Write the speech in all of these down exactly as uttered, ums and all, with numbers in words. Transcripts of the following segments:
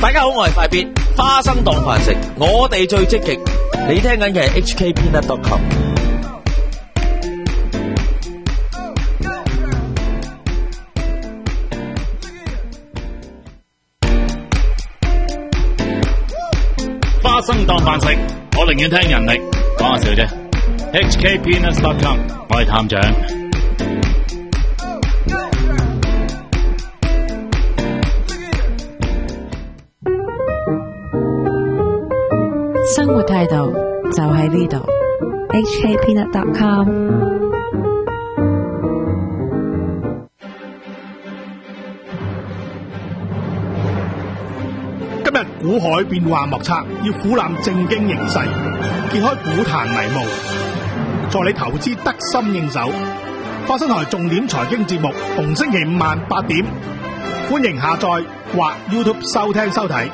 大家好，我係快必花生當飯食，我哋最積極。你聽緊嘅係 H K Peanut dot com。 花生當飯食，我寧願聽人力，講下笑啫。H K Peanut dot com， 我係探長。 生活態度就喺呢度 ，H K Peanut dot com。 今日股海變幻莫測，要俯覽正經形勢，揭開股壇迷霧，助你投資得心應手。花生台重點財經節目，逢星期五晚八點，歡迎下載或 YouTube 收聽收睇。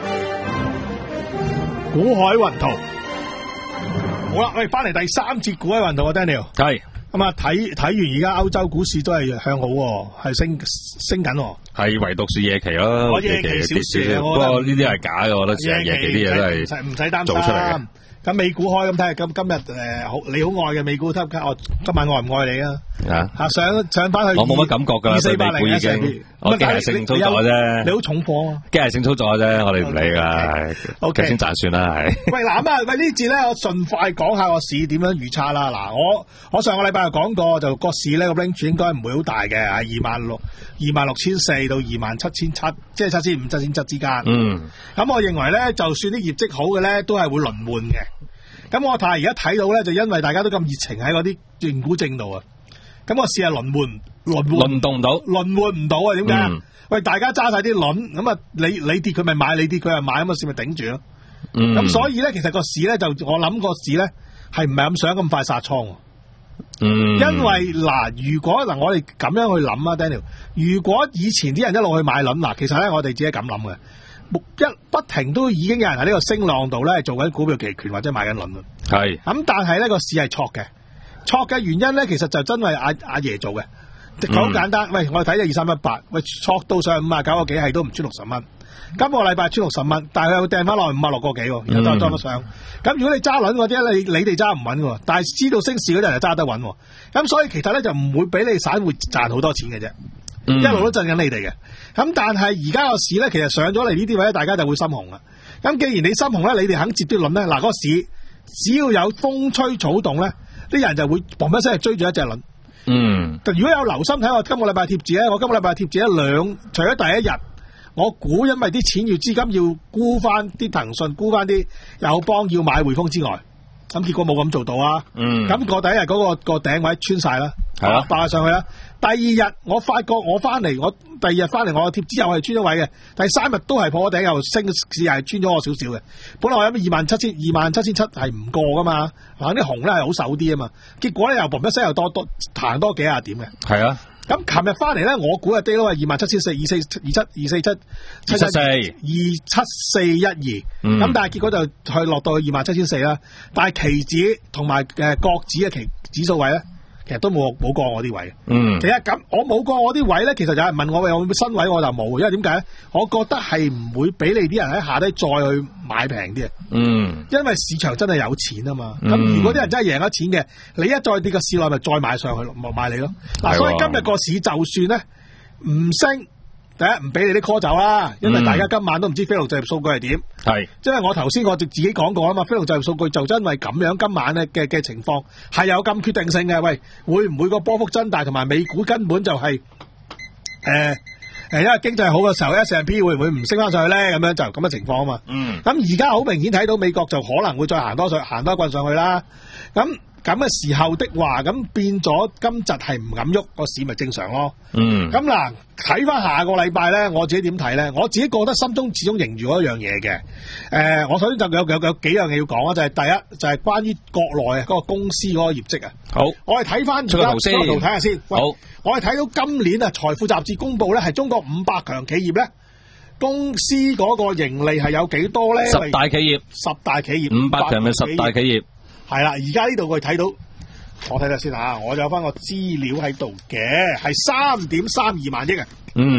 股海雲圖，好啦，我哋翻嚟第三節股海雲圖啊 ，Daniel。 係咁啊，睇睇完而家歐洲股市都係向好，係升升緊。 係唯獨是夜期咯， 我夜期小事， 不過呢啲係假嘅，我覺得成日夜期啲嘢都係唔使擔心做出嚟嘅。 咁美股開咁睇下，今今日誒好你好愛嘅美股，睇下我今晚愛唔愛你啊？啊，上上翻去， 我冇乜感覺㗎， 二四八零已經， 我機械性操作啫， 你好重貨啊！ 機械性操作啫，我哋唔理㗎，OK 先賺算啦，係。喂嗱咁啊，喂呢節咧，我順快講下個市點樣預測啦。嗱，我我上個禮拜又講過，就個市咧個 range 應該唔會好大嘅，係二萬六二萬六千四到二萬七千七，即係七千五七千七之間。嗯，咁我認為咧，就算啲業績好嘅咧，都係會輪換嘅。咁我睇而家睇到咧，就因為大家都咁熱情喺嗰啲認股證度啊，咁個市係輪換輪換輪動唔到， 輪換唔到啊？點解？嗯、喂，大家揸晒啲輪，咁啊，你你跌佢咪買，你跌佢又買，咁個市咪頂住咯。咁、嗯、所以咧，其實個市咧就我諗個市咧係唔係咁想咁快殺倉。嗯，因為嗱，如果嗱我哋咁樣去諗啊 ，Daniel， 如果以前啲人一路去買輪，嗱，其實咧我哋自己咁諗嘅。一不停都已經有人喺呢個升浪度咧做緊股票期權或者買緊輪啦。係咁，但係咧個市係錯嘅，錯嘅原因咧其實就真係阿阿爺做嘅，好簡單。嗯、喂，我哋睇咗二三一八，喂，錯到上五啊九個幾，係都唔穿六十蚊。今個禮拜穿六十蚊，但係佢又掟翻落去五啊六個幾，然後再裝得上。咁、嗯、如果你揸輪嗰啲，你你哋揸唔穩嘅，但係知道升市嗰啲人就揸得穩。咁所以其實咧就唔會俾你散戶賺好多錢嘅啫。嗯、一路都震緊你哋嘅，咁但係而家個市咧，其實上咗嚟呢啲位咧，大家就會心紅啦。咁既然你心紅咧，你哋肯接啲輪咧，嗱、那個市只要有風吹草動咧，啲人就會砰一聲追住一隻輪。嗯，如果有留心睇我今個禮拜貼紙咧，我今個禮拜貼紙一兩，除咗第一日，我估因為啲錢要資金要沽翻啲騰訊，沽翻啲友邦要買匯豐之外，咁結果冇咁做到啊。嗯，咁個第一日嗰、那個個頂位穿晒啦，係啊，爆上去啦。第二日我發覺我翻嚟，我第二日翻嚟我貼紙又係穿咗位嘅，第三日都係破頂又升，市係穿咗我少少嘅。本來我諗二萬七千二萬七千七係唔過噶嘛，嗱啲紅咧係好手啲啊嘛，結果咧又嘣一聲又多多彈多幾廿點嘅。係啊，咁琴日翻嚟咧，我估嘅低都係二萬七千四二四二七二四七七七四二七四一二，咁但係結果就去落到去二萬七千四啦。但係期指同埋誒國指嘅期指數位咧，其實都冇冇過我啲位。嗯，其實咁我冇過我啲位咧，其實有人問我有冇新位，我就冇，因為點解咧？我覺得係唔會俾你啲人喺下低再去買平啲啊。嗯，因為市場真係有錢啊嘛。咁、嗯、如果啲人真係贏咗錢嘅，你一再跌個市內咪再買上去咯，咪買你咯。嗱、嗯，所以今日個市就算咧唔升。第一唔俾你啲 call 走啦，因為大家今晚都唔知非農就業數據係點。係、嗯，即係我頭先我就自己講過啊嘛，非農就業數據就因為咁樣今晚咧嘅嘅情況係有咁決定性嘅。喂，會唔會個波幅增大，同埋美股根本就係誒誒，因為經濟好嘅時候 ，S and P 會唔會唔升翻上去咧？咁樣就咁嘅情況啊嘛。嗯。咁而家好明顯睇到美國就可能會再行多上行多一棍上去啦。咁。咁嘅時候的話，咁變咗今日係唔敢喐，個市咪正常咯。嗯。咁嗱，睇翻下個禮拜咧，我自己點睇咧？我自己覺得心中始終凝住嗰一樣嘢嘅。誒、呃，我首先就有有有幾樣嘢要講啊，就係、是、第一就係、是、關於國內啊嗰個公司嗰個業績啊。好，我哋睇翻出個圖先，圖睇下先。好，我哋睇到今年啊，財富雜誌公布咧係中國五百強企業咧，公司嗰個盈利係有幾多咧？ 十大企業， 十大企業， 五百強嘅十大企業。 係啦，而家呢度我哋睇到，我睇睇先吓，我有翻個資料喺度嘅，係三點三二萬億啊。嗯，即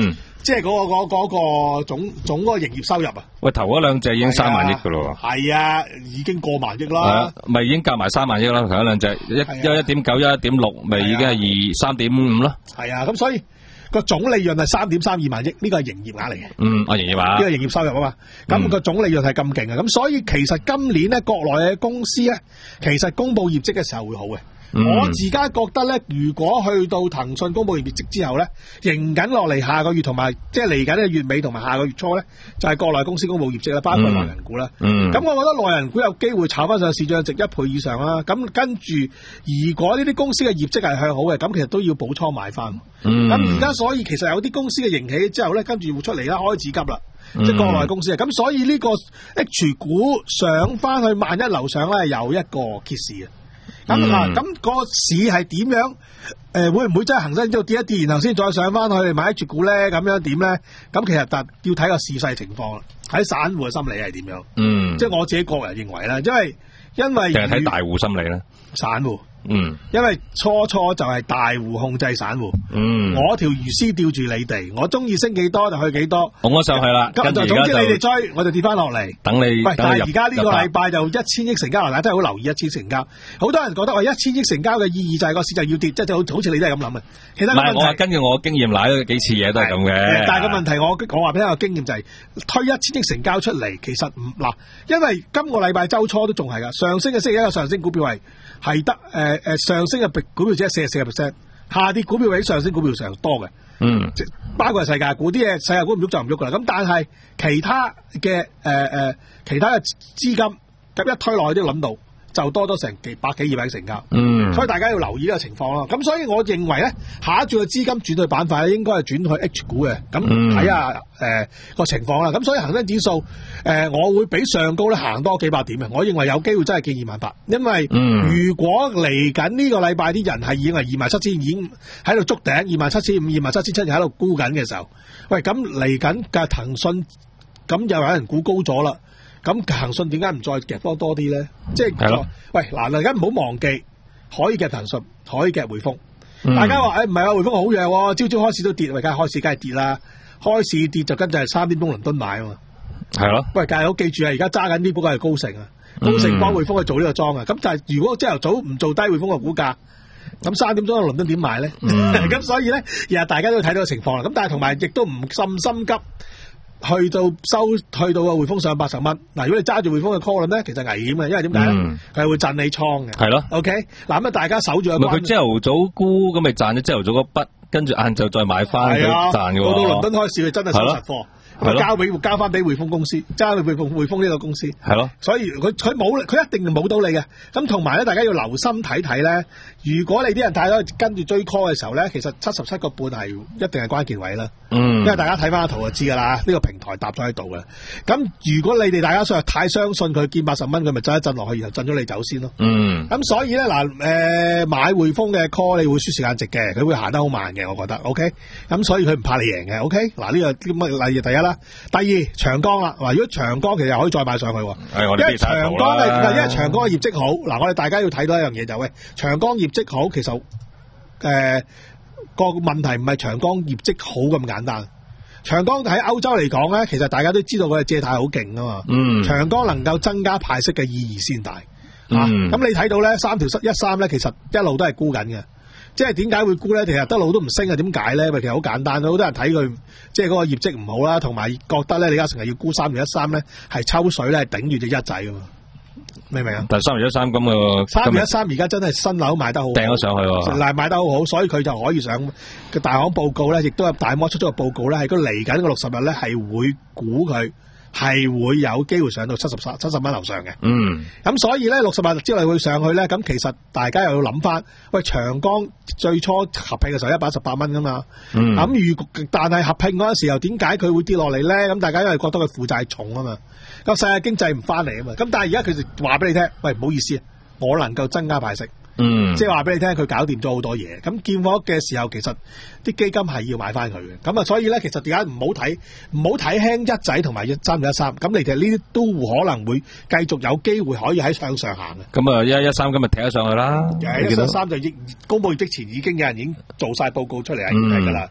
即係嗰個嗰嗰個總總嗰個營業收入啊。 喂，頭嗰兩隻已經三萬億噶咯喎。 係啊，已經過萬億啦。 咪已經夾埋三萬億啦，頭嗰兩隻一一一點九一一點六，咪已經係二三點五咯。 係啊，咁所以。個總利潤係三點三二萬億，呢個係營業額嚟嘅。 嗯，我營業額， 呢個營業收入啊嘛。咁個總利潤係咁勁啊，咁所以其實今年咧，國內嘅公司咧，其實公布業績嘅時候會好嘅。嗯、我自家覺得咧，如果去到騰訊公布業績之後咧，迎緊落嚟下個月同埋即係嚟緊嘅月尾同埋下個月初咧，就係、是、國內公司公布業績啦，包括內銀股啦。嗯。咁、嗯、我覺得內銀股有機會炒翻上市漲值一倍以上啦。咁跟住，如果呢啲公司嘅業績係向好嘅，咁其實都要補倉買翻。咁而家所以其實有啲公司嘅盈起之後咧，跟住會出嚟啦，開始急啦，嗯、即係國內公司啊。咁所以呢個 H 股上翻去萬一樓上咧，有一個揭示啊。咁啊，咁、嗯、個市係點樣？誒、呃，會唔會真係恒生之後跌一跌，然後先再上翻去買 H 股咧？咁樣點咧？咁其實但要睇個市勢情況啦，睇散戶嘅心理係點樣。嗯，即係我自己個人認為啦，因為因為淨係睇大戶心理咧， 散戶。 嗯， 因為初初就係大戶控制散戶，嗯，我條魚絲吊住你哋，我中意升幾多就去幾多， 拱咗上去啦， 跟住總之你哋追，我就跌翻落嚟， 等你。 喂，但係而家呢個禮拜就一千億成交，大家真係好留意一千成交，好多人覺得話一千億成交嘅意義就係個市就要跌，即係好好似你都係咁諗嘅。其他唔係， 我話根據我經驗瀨咗幾次嘢都係咁嘅。 但係個問題，我我話俾你個經驗就係、是、推一千億成交出嚟，其實唔嗱，因為今個禮拜週初都仲係噶，上升嘅星期一個上升股票係係得誒誒上升嘅股票只係四十四個 percent， 下跌股票比上升股票上多嘅。嗯，即包括係世界股啲嘢，世界股唔喐就唔喐噶啦。咁但係其他嘅誒誒其他嘅資金咁一推落去都諗到，就多咗成幾百幾二百成交。嗯，所以大家要留意呢個情況咯。咁所以我認為咧，下一轉嘅資金轉去板塊咧，應該係轉去 H 股嘅。咁睇下誒個情況啦。咁所以恒生指數誒、呃，我會比上高咧行多幾百點嘅。我認為有機會真係見二萬八，因為如果嚟緊呢個禮拜啲人係已經係二萬七千已經喺度築頂，二萬七千五、二萬七千七喺度沽緊嘅時候，喂咁嚟緊嘅騰訊咁又有人估高咗啦。咁騰訊點解唔再夾多多啲咧？即係，喂嗱，大家唔好忘記可以夾騰訊，可以夾匯豐。嗯、大家話誒唔係啊，匯豐好弱，朝朝開市都跌，喂，梗係開市梗係跌啦。開市跌就跟住係三點鐘倫敦買啊嘛。係咯。喂，大家好記住啊，而家揸緊啲股價係高盛啊，高盛幫匯豐去做呢個莊啊。咁就係如果朝頭早唔做低匯豐嘅股價，咁三點鐘倫敦點買咧？咁、嗯、所以咧，日日大家都睇到個情況啦。咁但係同埋亦都唔咁心急。去到收，去到個匯豐上八十蚊。嗱，如果你揸住匯豐嘅 call 咧，其實危險嘅，因為點解咧？佢係、嗯、會震你倉嘅。係咯。OK，嗱咁啊，大家守住個關。佢朝頭早沽，咁咪賺咗朝頭早嗰筆，跟住晏晝再買翻佢賺嘅喎。 到到倫敦開市，佢真係收實貨。交俾交翻俾匯豐公司，交俾匯豐匯豐呢個公司，係咯。所以佢佢冇，佢一定冇到你嘅。咁同埋咧，大家要留心睇睇咧。如果你啲人太多跟住追 call 嘅時候咧，其實七十七個半係一定係關鍵位啦。嗯，因為大家睇翻個圖就知噶啦，呢、這個平台搭咗喺度嘅。咁如果你哋大家想太相信佢見八十蚊，佢咪震一震落去，然後震咗你走先咯。嗯。咁所以咧嗱，誒、呃、買匯豐嘅 call 你會輸時間值嘅，佢會行得好慢嘅，我覺得。OK。咁所以佢唔怕你贏嘅。OK。嗱呢個咁啊例如第一啦。第二長江啦，嗱如果長江其實可以再買上去， 係我因為長江嘅，因為長江嘅業績好，嗱我哋大家要睇到一樣嘢就係、喂，長江業績好，其實誒個、呃、問題唔係長江業績好咁簡單。長江喺歐洲嚟講咧，其實大家都知道佢嘅借貸好勁啊嘛，嗯，長江能夠增加派息嘅意義先大，嗯，咁、啊、你睇到咧三條一三咧，其實一路都係沽緊嘅。即係點解會沽咧？其實一路都唔升啊？點解咧？因為其實好簡單，好多人睇佢即係嗰個業績唔好啦，同埋覺得咧李嘉誠係要沽三條一三咧，係抽水咧，頂住隻一仔噶嘛，明唔明啊？ 但係三條一三咁嘅三條一三而家真係新樓賣得好， 掟咗上去喎， 嗱賣得好好，所以佢就可以上個大行報告咧，亦都有大摩出咗個報告咧，係佢嚟緊個六十日咧係會估佢。係會有機會上到七十七十蚊樓上嘅，嗯，咁所以咧六十日之內會上去咧，咁其實大家又要諗翻，喂長江最初合併嘅時候一百一十八蚊噶嘛，嗯，咁如但係合併嗰陣時候點解佢會跌落嚟咧？咁大家因為覺得佢負債重啊嘛，咁世界經濟唔翻嚟啊嘛，咁但係而家佢就話俾你聽，喂唔好意思，我能夠增加派息。嗯，即係話俾你聽，佢搞掂咗好多嘢。咁見貨嘅時候，其實啲基金係要買翻佢嘅。咁啊，所以咧，其實點解唔好睇，唔好睇輕一仔同埋一三一三。咁你其實呢啲都可能會繼續有機會可以喺向上行嘅。 咁啊，一一三今日踢咗上去啦。 一一三就公布業績前已經有人已經做晒報告出嚟係睇噶啦。咁、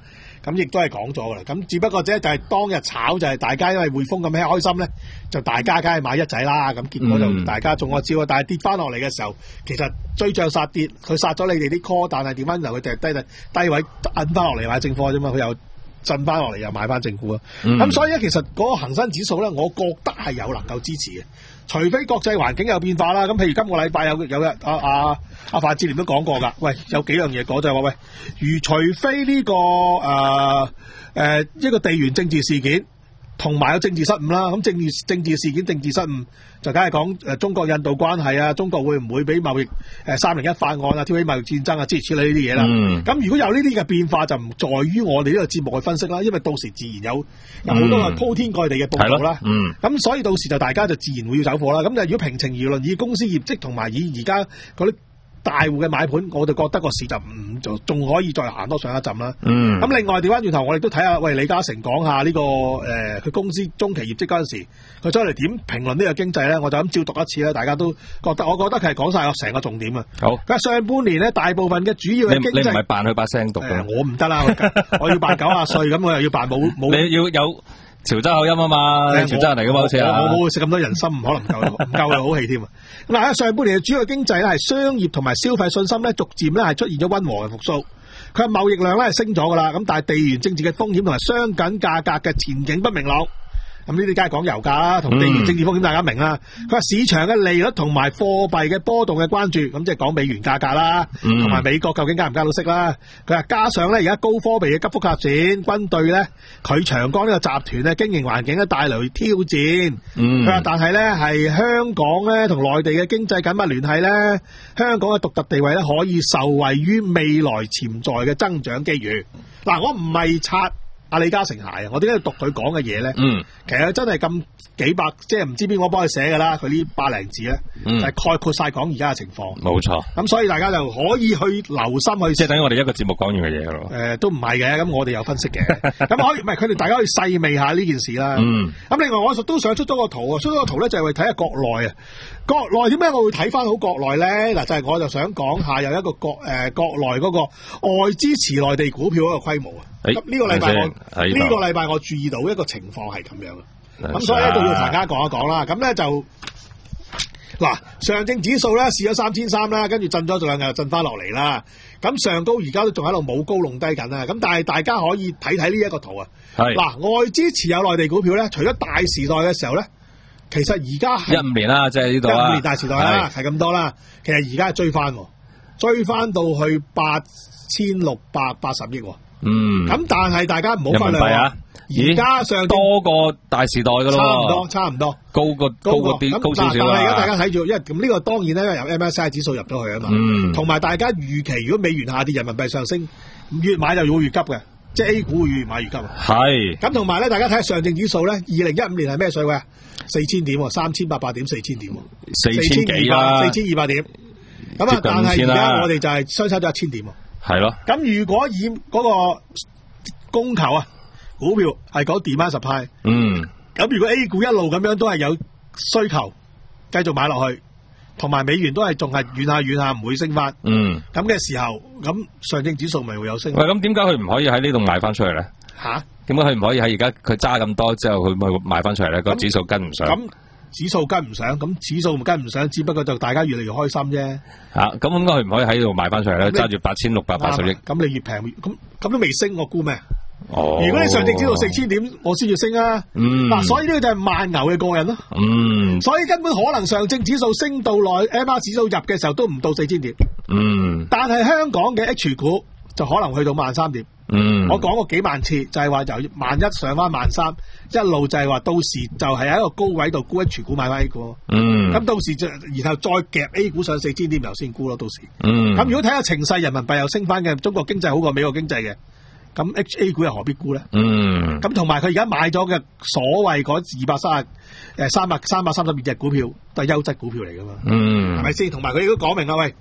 咁亦都係講咗噶啦。咁只不過啫，就係當日炒就係大家因為匯豐咁開心咧，就大家梗係買一仔啦。咁結果就大家中咗招啊！但係跌翻落嚟嘅時候，其實追漲殺跌，佢殺咗你哋啲 call， 但係點翻頭佢就係低低位摁翻落嚟買正貨啫嘛，佢又震翻落嚟又買翻正股啊。咁、嗯、所以咧，其實嗰個恒生指數咧，我覺得係有能夠支持嘅。除非國際環境有變化啦，咁譬如今個禮拜有有日阿阿阿范志廉都講過㗎，喂有幾樣嘢講就係話喂，如除非呢、這個誒誒、呃呃、一個地緣政治事件同埋有政治失誤啦，咁政治政治事件政治失誤就梗係講誒中國印度關係啊，中國會唔會俾貿易誒三零一法案啊，挑起貿易戰爭啊，諸如此類呢啲嘢啦。咁、嗯、如果有呢啲嘅變化，就唔在於我哋呢個節目去分析啦，因為到時自然有有好多係鋪天蓋地嘅報道啦。咁、嗯嗯、所以到時就大家就自然會要走貨啦。咁就如果平情而論，以公司業績同埋以而家嗰啲大戶嘅買盤，我就覺得個市就唔就仲可以再行多上一陣啦。咁、嗯、另外調翻轉頭，我哋都睇下，喂李嘉誠講下呢、這個誒佢、呃、公司中期業績嗰陣時，佢出嚟點評論呢個經濟咧，我就咁照讀一次啦。大家都覺得，我覺得佢係講晒我成個重點啊。好，佢話上半年咧，大部分嘅主要嘅經濟，你唔係扮佢把聲讀嘅、呃，我唔得啦，我要扮九啊歲，咁我又要扮冇冇，你要有潮州口音啊嘛，你潮州人嚟噶嘛，好似啊，我冇食咁多人參，唔可能唔夠唔夠嘅好氣添啊！咁嗱，上半年嘅主要經濟咧係商業同埋消費信心咧，逐漸咧係出現咗溫和嘅復甦。佢話貿易量咧係升咗噶啦，咁但係地緣政治嘅風險同埋商品價格嘅前景不明朗。咁呢啲梗係講油價啦，同地緣政治風險大家明啦。佢、嗯、話市場嘅利率同埋貨幣嘅波動嘅關注，咁即係講美元價格啦，同埋、嗯、美國究竟加唔加到息啦。佢話加上咧而家高科技嘅急速發展，軍隊咧佢長江呢個集團咧經營環境咧帶來挑戰。佢、嗯、話但係咧係香港咧同內地嘅經濟緊密聯繫咧，香港嘅獨特地位咧可以受惠於未來潛在嘅增長機遇。嗱，我唔係拆阿李嘉誠鞋啊！我點解要讀佢講嘅嘢咧？嗯，其實真係咁幾百，即係唔知邊個幫佢寫噶啦。佢呢百零字咧，嗯、就係概括晒講而家嘅情況。冇錯。咁所以大家就可以去留心去。即係等於我哋一個節目講完嘅嘢咯。誒、呃，都唔係嘅，咁我哋有分析嘅。咁可以，唔係佢哋大家可以細味下呢件事啦。嗯。咁另外我都想出咗個圖啊，出咗個圖咧就係為睇下國內啊。國內點解我會睇翻好國內咧？嗱，就係、是、我就想講下有一個國誒、呃、國內嗰個外資持內地股票嗰個規模啊。咁呢、欸、個禮拜我呢個禮拜我注意到一個情況係咁樣嘅，咁所以咧都要大家講一講啦。咁咧就嗱，上證指數咧試咗三千三啦，跟住震咗兩日，又震翻落嚟啦。咁上高而家都仲喺度冇高弄低緊啦。咁但係大家可以睇睇呢一個圖啊。嗱，外資持有內地股票咧，除咗大時代嘅時候咧，其實而家係一五年啦，即係呢度一五年大時代啦，係咁多啦。其實而家係追翻，追翻到去八千六百八十億。嗯，咁但係大家唔好忽略啊！而家上多過大時代噶咯，差唔多，差唔多，高過高過啲高少少啦。但係而家大家睇住，因為咁呢個當然咧由 M S C I 指數入咗去啊嘛，同埋、嗯、大家預期如果美元下跌，人民幣上升，越買就會越急嘅，即係 A 股會越買越急。係咁，同埋咧，大家睇下上證指數咧，二零一五年係咩水位啊？四千點，三千八百點，四千點，四千幾啦，四千二百點。咁啊，但係而家我哋就係相差咗一千點。係咯，咁如果以嗰個供求啊，股票係講 demand supply，嗯，咁如果 A 股一路咁樣都係有需求，繼續買落去，同埋美元都係仲係軟下軟下唔會升翻，嗯，咁嘅時候，咁上證指數咪會有升。喂，咁點解佢唔可以喺呢度賣翻出嚟咧？吓、啊，點解佢唔可以喺而家佢揸咁多之後佢咪賣翻出嚟咧？個指數跟唔上。咁指數跟唔上，咁指數跟唔上，只不過就大家越嚟越開心啫。吓、啊，咁應該佢唔可以喺度賣翻出嚟咧？揸住八千六百八十億，咁你越平，咁咁都未升，我估咩？哦，如果你上證指數四千點，我先要升啊。嗯，嗱、啊，所以呢個就係慢牛嘅個人咯。嗯，所以根本可能上證指數升到來 M R 指數入嘅時候都唔到四千點。嗯，但係香港嘅 H 股就可能去到萬三點。嗯，我講過幾萬次，就係話由萬一上翻萬三，一路就係話到時就係喺一個高位度沽 H 股買翻 A 股。嗯，咁到時就然後再夾 A 股上四千點，又先沽咯。到時，嗯，咁如果睇下情勢，人民幣又升翻嘅，中國經濟好過美國經濟嘅，咁 H A 股又何必沽咧？嗯，咁同埋佢而家買咗嘅所謂嗰二百三十誒三百三百三十二隻股票都係優質股票嚟噶嘛？嗯，係咪先？同埋佢都講明啦，喂。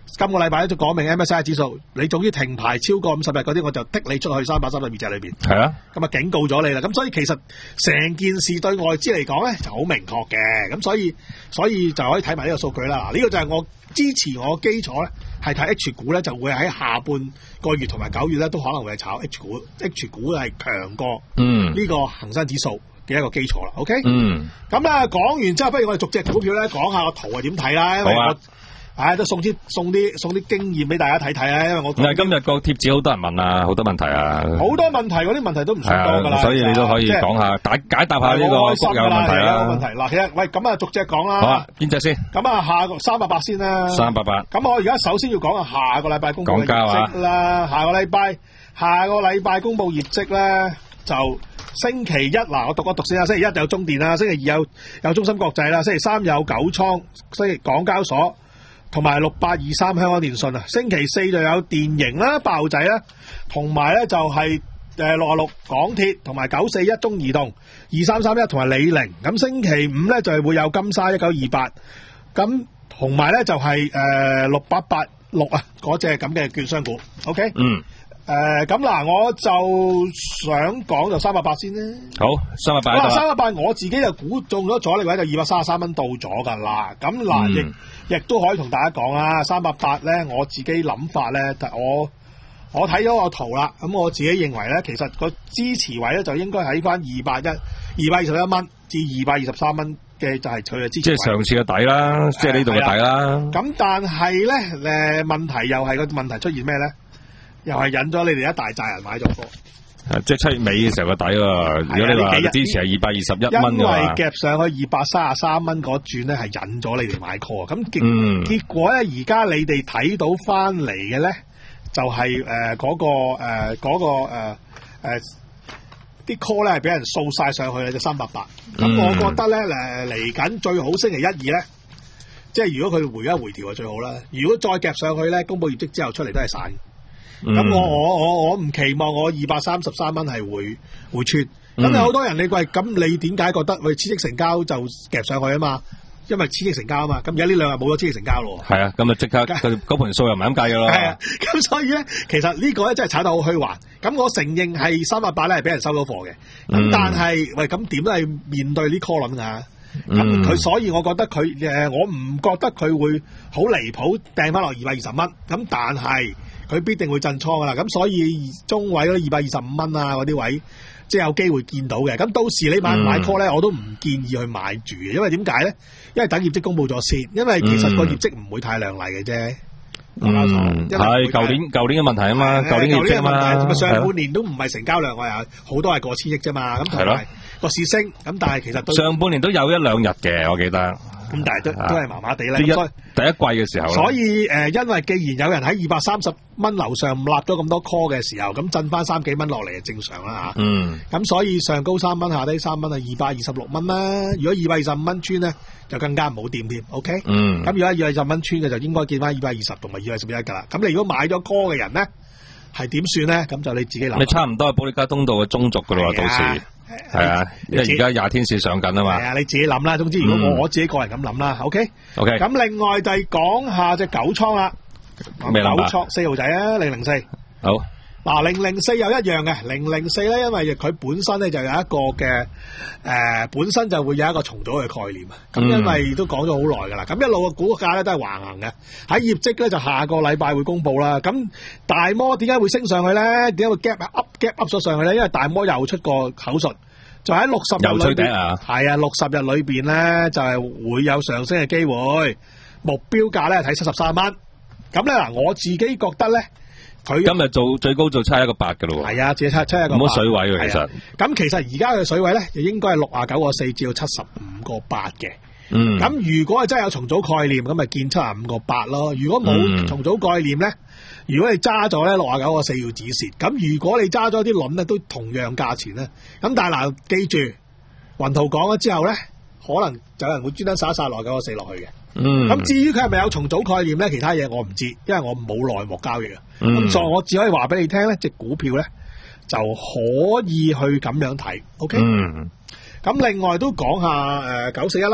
今個禮拜咧就講明 M S C I 指數，你總之停牌超過五十日嗰啲，我就剔你出去三百三十二隻裏邊。 係啊， 咁啊警告咗你啦。咁所以其實成件事對外資嚟講咧就好明確嘅。咁所以所以就可以睇埋呢個數據啦。嗱，呢個就係我支持我基礎咧，係睇 H 股咧，就會喺下半個月同埋九月咧都可能會係炒 H 股。H 股係強過嗯呢個恒生指數嘅一個基礎啦。OK， 嗯， 咁咧講完之後，不如我哋逐隻股票咧講下個圖係點睇啦。因為我唉、哎，都送啲送啲送啲經驗俾大家睇睇啊！因為我但係今日個貼紙好多人問啊，好多問題啊， 好多問題，嗰啲問題都唔算多噶啦， 所以你都可以講下解解答下呢個國有問題啦。 問題嗱，其實喂，咁啊逐隻講啦。 好啊，邊隻先？ 咁啊，下個三百八先啦。 三百八。 咁我而家首先要講下下個禮拜公布嘅業績啦。下個禮拜下個禮拜公布業績咧，就星期一嗱，我讀一讀先啦。星期一有中電啦，星期二有有中芯國際啦，星期三有九倉，星期港交所。同埋六八二三香港電訊啊，星期四就有電盈啦、爆仔啦，同埋咧就係誒六啊六港鐵，同埋九四一中移動、二三三一同埋李寧。咁星期五咧就係會有金沙一九二八，咁同埋咧就係誒六八八六啊嗰隻咁嘅券商股。OK， 嗯， 誒咁嗱，我就想講就三百八先啦。 好，三百八。 嗱，三百八我自己就估中咗阻力位就二百三十三蚊到咗噶啦。咁嗱亦。亦都可以同大家講啦，三百八咧，我自己諗法咧，我我睇咗個圖啦，咁我自己認為咧，其實個支持位咧就應該喺翻二百一、二百二十一蚊至二百二十三蚊嘅，就係佢嘅支持位。即係上次嘅底啦，即係呢度嘅底啦。咁但係咧，誒問題又係個問題出現咩咧？又係引咗你哋一大扎人買咗貨。 即係七月尾嘅時候個底喎，如果你話支持係二百二十一蚊嘅話， 因為夾上去二百三十三蚊嗰轉咧，係引咗你哋買 call，咁結、嗯、結果咧，而家你哋睇到翻嚟嘅咧，就係誒嗰個誒嗰、呃那個誒誒啲 call 咧係俾人掃晒上去啦，就三百八。咁我覺得咧誒嚟緊最好星期一二咧，即係如果佢回一回調就最好啦。如果再夾上去咧，公佈業績之後出嚟都係散。咁、嗯、我我我我唔期望我二百三十三蚊係會會穿，咁、嗯、有好多人你喂，咁你點解覺得喂刺激成交就夾上去啊嘛？因為刺激成交啊嘛，咁而家呢兩日冇咗刺激成交咯。係啊，咁啊即刻佢嗰盤數又唔係咁計噶咯。係啊，咁所以咧，其實呢個咧真係炒得好虛幻。咁我承認係三百八咧係俾人收到貨嘅，咁、嗯、但係喂咁點都係面對呢 call 輪噶。咁佢、嗯、所以我覺得佢誒，我唔覺得佢會好離譜掟翻落二百二十蚊。咁但係佢必定會震倉噶啦，咁所以中位嗰二百二十五蚊啊嗰啲位，即係有機會見到嘅。咁到時你買唔買 call 咧，我都唔建議去買住嘅，因為點解咧？因為等業績公佈咗先，因為其實個業績唔會太亮麗嘅啫。嗯，係舊年舊年嘅問題啊嘛，舊年業績啊嘛，上半年都唔係成交量，我又好多係過千億啫嘛。咁同埋個市升，咁但係其實都上半年都有一兩日嘅，我記得。咁但係都都係麻麻地啦。第一第一季嘅時候，所以誒、呃，因為既然有人喺二百三十蚊樓上立咗咁多 call 嘅時候，咁震翻三幾蚊落嚟係正常啦吓。嗯。咁所以上高三蚊，下低三蚊係二百二十六蚊啦。如果二百二十五蚊穿咧，就更加唔好掂添。OK。嗯。咁如果二百二十蚊穿嘅，就應該見翻二百二十同埋二百十一噶啦。咁你如果買咗 call 嘅人咧，係點算咧？咁就你自己諗。你差唔多係保利加通道嘅中軸噶啦，到時。係啊，因為而家廿天線上緊啊嘛。係啊，你自己諗啦。總之，如果我、嗯、我自己個人咁諗啦 ，OK。OK。咁另外就係講下隻九倉啦。咩九倉四號仔啊，零零四。好。嗱，零零四又一樣嘅，零零四咧，因為佢本身咧就有一個嘅誒、呃，本身就會有一個重組嘅概念啊。咁、嗯、因為都講咗好耐噶啦，咁一路嘅股價咧都係橫行嘅。喺業績咧就下個禮拜會公布啦。咁大摩點解會升上去咧？點解會 gap up gap up 咗上去咧？因為大摩又出個口述，就喺六十日裏邊，係啊，六十日裏邊咧就係、是、會有上升嘅機會，目標價咧睇七十三蚊。咁咧嗱，我自己覺得咧。佢今日做最高做七一個八嘅咯喎，係啊，只係七七一個八，冇乜水位嘅其實。咁、啊、其實而家嘅水位咧，就應該係六啊九個四至到七十五個八嘅。嗯。咁如果係真係有重組概念，咁咪見七十五個八咯。如果冇重組概念咧、嗯，如果你揸咗咧六啊九個四要止蝕。咁如果你揸咗啲輪咧，都同樣價錢咧。咁但係嗱，記住雲圖講咗之後咧，可能有人會專登殺一殺六啊九個四落去嘅。嗯，咁至於佢係咪有重組概念咧？其他嘢我唔知，因為我冇內幕交易啊。咁、嗯、所以我只可以話俾你聽咧，隻股票咧就可以去咁樣睇。OK。嗯。咁另外都講下誒九四一啦。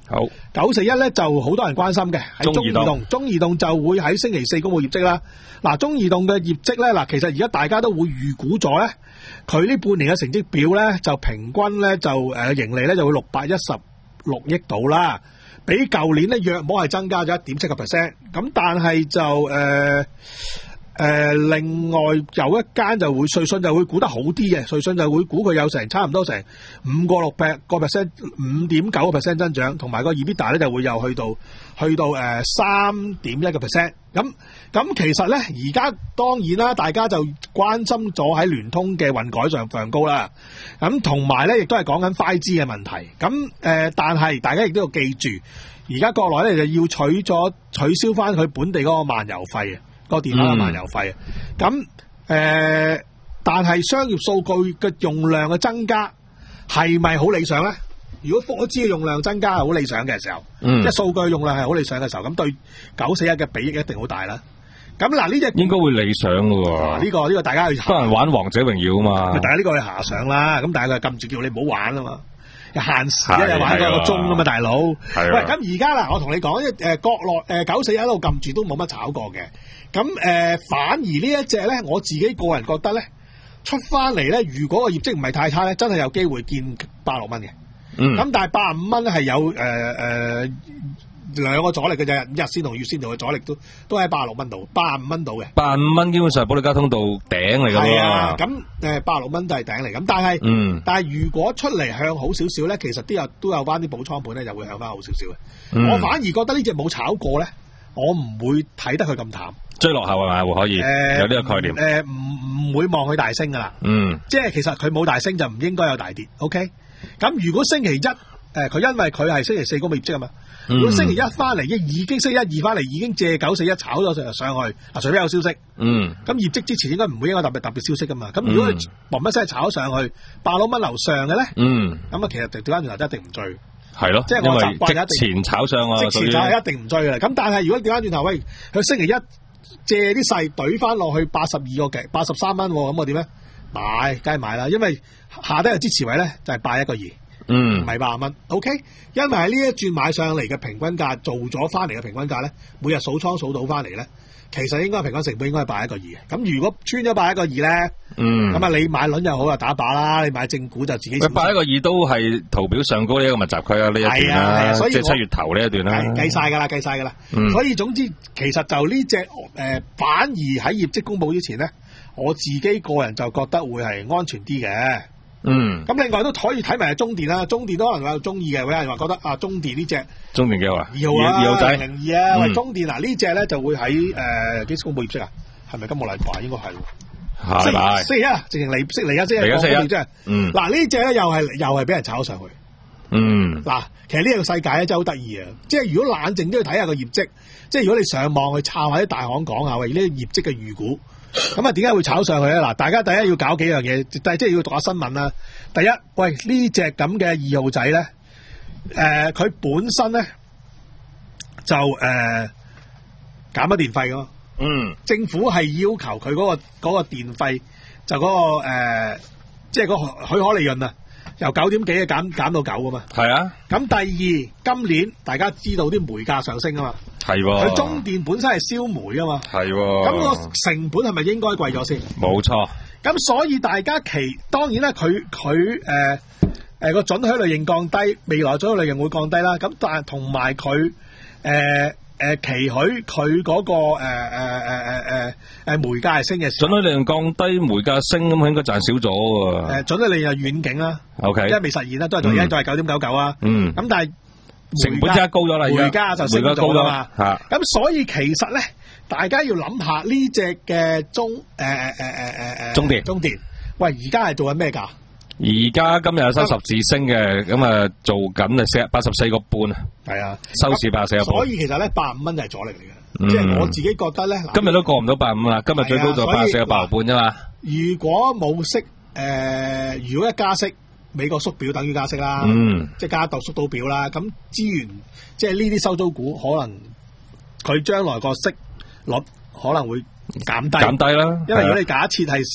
好， 九四一咧就好多人關心嘅，係中移動，中移動就會喺星期四公布業績啦。嗱，中移動嘅業績咧，嗱，其實而家大家都會預估咗咧，佢呢半年嘅成績表咧，就平均咧就誒盈利咧就會六百一十六億度啦，比舊年咧約摸係增加咗一點七個 percent。咁但係就誒。呃誒、呃，另外有一間就會瑞信就會估得好啲嘅，瑞信就會估佢有成差唔多成五個六個 percent， 五點九個 percent 增長，同埋個 EBITDA 咧就會又去到去到誒三點一個 percent。咁咁其實咧，而家當然啦，大家就關心咗喺聯通嘅混改上上高啦。咁同埋咧，亦都係講緊 五 G 嘅問題。咁誒、呃，但係大家亦都要記住，而家國內咧就要取咗取消翻佢本地嗰個漫遊費啊。個電話嘅漫遊費啊，咁誒、嗯呃，但係商業數據嘅用量嘅增加係咪好理想咧？如果科技嘅用量增加係好理想嘅時候，嗯、即係數據用量係好理想嘅時候，咁對九四一嘅裨益一定好大啦。咁嗱，呢隻應該會理想嘅喎。 呢個呢個大家去多人玩王者榮耀啊嘛， 大家呢個去遐想啦。咁但係佢禁住叫你唔好玩啊嘛。限時一日玩一個鐘啊嘛，大佬。喂，咁而家嗱，我同你講，誒國內誒九四一路撳住都冇乜炒過嘅。咁誒、呃，反而呢一隻咧，我自己個人覺得咧，出翻嚟咧，如果個業績唔係太差咧，真係有機會見八六蚊嘅。嗯。咁但係八十五蚊咧係有誒誒兩個阻力嘅啫，日線同月線圖嘅阻力都都喺八十六蚊度，八十五蚊度嘅。八十五蚊基本上係保利加通道頂嚟㗎喎。係啊， 咁誒八十六蚊都係頂嚟，咁但係，嗯，但係如果出嚟向好少少咧，其實都有都有翻啲補倉盤咧，就會向翻好少少嘅。嗯、我反而覺得呢隻冇炒過咧，我唔會睇得佢咁淡。追落後係咪會可以？呃、有呢個概念。誒唔唔會望佢大升㗎啦。嗯。即係其實佢冇大升就唔應該有大跌。OK。咁如果星期一誒佢、呃、因為佢係星期四公佈業績啊嘛。如果星期一翻嚟，已經星期一二翻嚟，已經借九四一炒咗上上去，啊，除非有消息。嗯。咁業績之前應該唔會應該特別特別消息噶嘛。咁、嗯、如果佢嘣一聲炒上去，八六蚊樓上嘅咧，嗯。咁啊，其實調翻轉頭一定唔追。係咯。即係我習慣一定前炒上啊，即前炒係一定唔追嘅啦。咁但係如果調翻轉頭，喂，佢星期一借啲細懟翻落去八十二個幾，八十三蚊，咁我點咧？買，梗係買啦，因為下低嘅支持位咧就係八一個二。嗯，唔係八十蚊 ，OK， 因為喺呢一轉買上嚟嘅平均價做咗翻嚟嘅平均價咧，每日數倉數到翻嚟咧，其實應該平均成本應該係八一個二嘅。咁如果穿咗八一個二咧，嗯，咁啊你買輪又好啊打靶啦，你買正股就自己。八一個二都係圖表上高呢一個密集區啊，呢一段啦、啊，所以即係七月頭呢一段啦、啊，計晒噶啦，計晒噶啦。嗯、所以總之，其實就呢隻誒，反而喺業績公布之前咧，我自己個人就覺得會係安全啲嘅。嗯，咁另外都可以睇埋中電啦，中電都可能有中意嘅，有人話覺得啊，中電呢隻中電幾好啊，二號啊，二號仔零零二啊，嗯、喂，中電嗱呢隻咧就會喺誒幾時公布業績啊？係咪今個禮拜？應該係，係咪？星期一啊，直情嚟息嚟啊，即係講業績。嗯，嗱呢隻咧又係又係俾人炒上去。嗯，嗱，其實呢個世界咧真係好得意啊！即係如果冷靜都要睇下個業績，即係如果你上網去抄下啲大行講下喂呢啲業績嘅預估。咁啊，點解會炒上去咧？嗱，大家第一要搞幾樣嘢，第即係要讀下新聞啦。第一，喂呢隻咁嘅二號仔咧，誒、呃，佢本身咧就誒減咗電費噶嘛。嗯，政府係要求佢嗰、嗰個嗰、嗰個電費就嗰、嗰個誒，即係嗰個許可利潤啊，由九點幾嘅減減到九噶嘛。係啊。咁第二，今年大家知道啲煤價上升啊嘛。係喎，佢中電本身係燒煤啊嘛，係喎，咁個成本係咪應該貴咗先？冇錯，咁所以大家期當然啦，佢佢誒誒個準許類型降低，未來準許類型會降低啦。咁但係同埋佢誒誒期許佢嗰個誒誒誒誒誒誒煤價係升嘅，準許類型降低，煤價升咁，應該賺少咗喎。誒準許類型係遠景啦 ，OK，因為未實現啦，都係同而家都係九點九九啊。嗯，咁但係。成本真係高咗啦，煤價就升咗啦嘛。吓，咁所以其實咧，大家要諗下呢隻嘅中誒誒誒誒誒中電中電，喂，而家係做緊咩價？而家今日有收十字星嘅，咁啊做緊啊四八十四個半啊。係啊，收市八十四個半。所以其實咧，八十五蚊就係阻力嚟嘅，嗯、即係我自己覺得咧。今日都過唔到八十五啦，今日最高就八十四個八毫半啫嘛。如果冇息誒、呃，如果一加息。美國縮表等於加息啦，嗯、即係加到縮到表啦。咁資源即係呢啲收租股，可能佢將來個息率可能會減低，減低啦。因為如果你假設係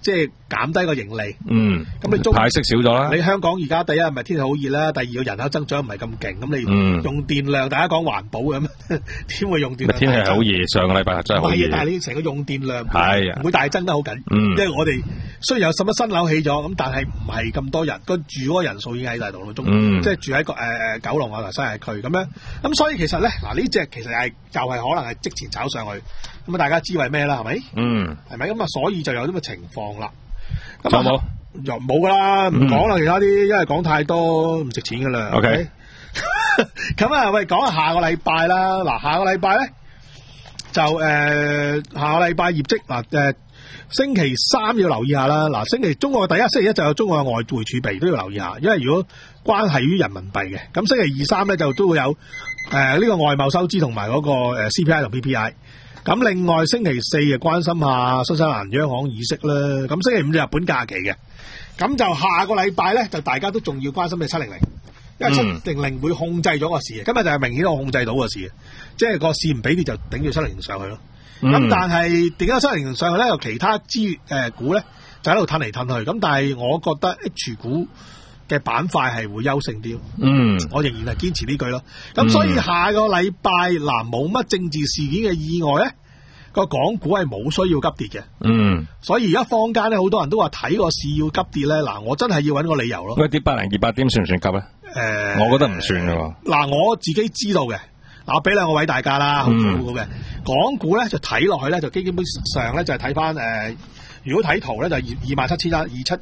即係減低個盈利。 嗯， 咁你中派息少咗啦。 你香港而家第一係咪天氣好熱啦？第二個人口增長唔係咁勁，咁你用電量，大家講環保咁，點會用電量？ 天氣係好熱，上個禮拜真係好熱。 但係你成個用電量係唔會大增得好緊，因為我哋雖然有十乜新樓起咗，咁但係唔係咁多人，個住嗰個人數已經喺大度咯，中即係住喺個誒誒九龍啊同新界區咁樣。咁所以其實咧，嗱呢隻其實係就係可能係即前炒上去，咁啊大家知為咩啦？係咪？嗯，係咪？咁啊，所以就有咁嘅情況啦。咁有冇？又冇噶啦，唔講啦，其他啲因為講太多唔值錢噶啦。OK，咁啊，喂，講下下個禮拜啦。嗱，下個禮拜咧就誒、呃，下個禮拜業績嗱，誒、呃，星期三要留意下啦。嗱，星期中國嘅第一星期一就有中國嘅外匯儲備都要留意下，因為如果關係於人民幣嘅，咁星期二三咧就都會有誒呢、呃這個外貿收支同埋嗰個誒 C P I 同 P P I。咁另外星期四就關心下新西蘭央行議息啦。咁星期五就日本假期嘅。咁就下個禮拜咧，就大家都仲要關心嘅七零零，因為七零零會控制咗個市嘅。今日就係明顯我控制到個市嘅，即係個市唔俾跌就頂住七零零上去咯。咁、嗯、但係點解七零零上去咧？有其他資誒股咧就喺度褪嚟褪去。咁但係我覺得 H 股嘅板塊係會優勝啲。嗯，我仍然係堅持呢句咯。咁所以下個禮拜嗱冇乜政治事件嘅意外咧，個港股係冇需要急跌嘅。嗯，所以而家坊間咧好多人都話睇個市要急跌咧，嗱我真係要揾個理由咯。喂，跌百零二百點算唔算急咧？誒、呃，我覺得唔算嘅喎。嗱，我自己知道嘅，嗱我俾兩個位大家啦，好好嘅。港股咧就睇落去咧就基本上咧就係睇翻誒，如果睇圖咧就二二萬七千一二七。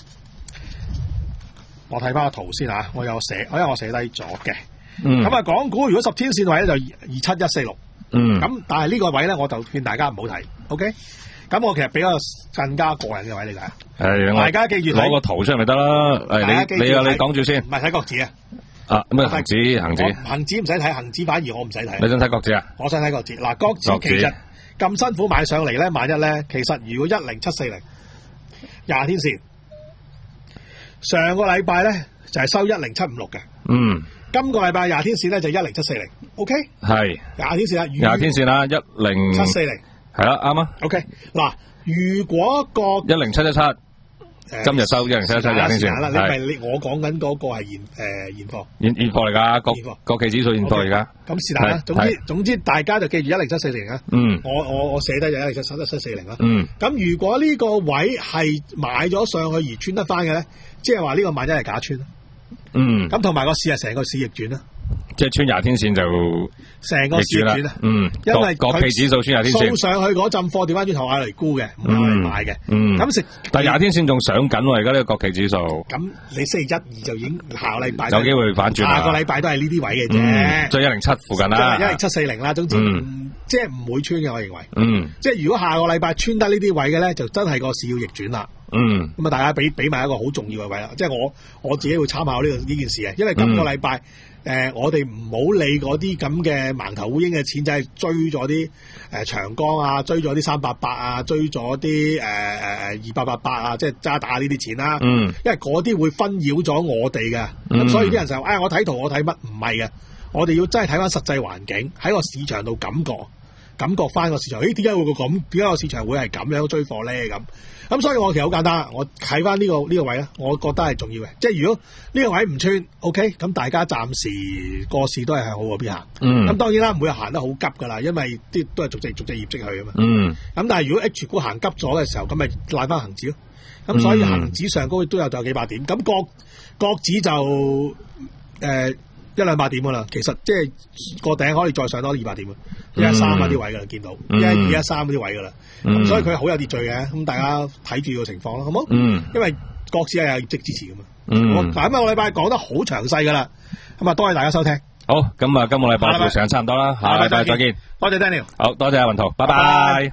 我睇翻個圖先吓，我有寫，因為我寫低咗嘅。咁啊，港股如果十天線位咧就二七一四六。嗯，咁但係呢個位咧，我就勸大家唔好睇 ，OK？咁我其實比較更加個人嘅位嚟㗎。係，大家記住攞個圖出嚟咪得啦。誒，你你啊，你講住先。唔係睇國指啊。啊，咩恒指？恒指？恒指唔使睇，恒指反而我唔使睇。你想睇國指啊？我想睇國指。嗱，國指其實咁辛苦買上嚟咧，萬一咧，其實如果一零七四零廿天線，上個禮拜咧就係收一零七五六嘅。嗯。今個禮拜廿天線咧就一零七四零 ，OK？ 係廿天線啦，廿天線啦，一零七四零，係啦，啱啊 ，OK？ 嗱，如果個一零七一七，今日收一零七一七廿天線，你咪你我講緊嗰個係現誒現貨，現現貨嚟噶，國國企指數現貨嚟噶，咁是但啦，總之總之大家就記住一零七四零啊，嗯，我我我寫低就一零七七四零啦，嗯，咁如果呢個位係買咗上去而穿得翻嘅咧，即係話呢個萬一係假穿。嗯，咁同埋個市係成個市逆轉啦，即係穿廿天線就成個市逆轉啦。嗯，因為國企指數穿廿天線，掃上去嗰陣貨調翻轉頭買嚟沽嘅，唔係嚟買嘅。嗯，咁食但係廿天線仲上緊喎，而家呢個國企指數。咁你星期一、二就已經下個禮拜有機會反轉，下個禮拜都係呢啲位嘅啫，即係一零七附近啦，一零七四零啦，總之即係唔會穿嘅，我認為。嗯，即係如果下個禮拜穿得呢啲位嘅咧，就真係個市要逆轉啦。嗯，咁啊，大家俾俾埋一個好重要嘅位啦，即係我我自己會參考呢個呢件事嘅，因為今個禮拜誒、呃，我哋唔好理嗰啲咁嘅盲頭烏蠅嘅錢仔，就係追咗啲誒長江啊，追咗啲三八八啊，追咗啲誒誒誒二八八八啊，即係渣打呢啲錢啦。嗯，因為嗰啲會紛擾咗我哋嘅，咁、嗯、所以啲人就誒、哎，我睇圖我睇乜唔係嘅，我哋要真係睇翻實際環境喺個市場度感覺。感覺翻個市場，誒點解會個咁？點解個市場會係咁樣追貨咧？咁咁，所以我其實好簡單，我睇翻呢個呢、呢個位咧，我覺得係重要嘅。即係如果呢個位唔穿 ，OK，咁大家暫時個市都係向好嗰邊行。嗯。咁當然啦，唔會行得好急噶啦，因為啲都係逐隻逐隻業績去啊嘛。嗯。咁但係如果 H 股行急咗嘅時候，咁咪賴翻恒指咯。咁所以恒指上高都有就有幾百點，咁國國指就誒。呃一兩百點噶啦，其實即係個頂可以再上多二百點嘅，一一三嗰啲位噶啦，見到一一二一三嗰啲位噶啦，咁所以佢好有秩序嘅，咁大家睇住個情況咯，好冇？嗯，因為國指係有業績支持噶嘛。嗯，我嗱今個禮拜講得好詳細噶啦，咁啊多謝大家收聽。好，咁啊今個禮拜時間差唔多啦，下禮拜再見。多謝 Daniel，好多謝阿雲圖，拜拜。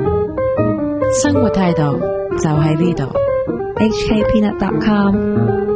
生活態度就喺呢度，H K Peanut dot com。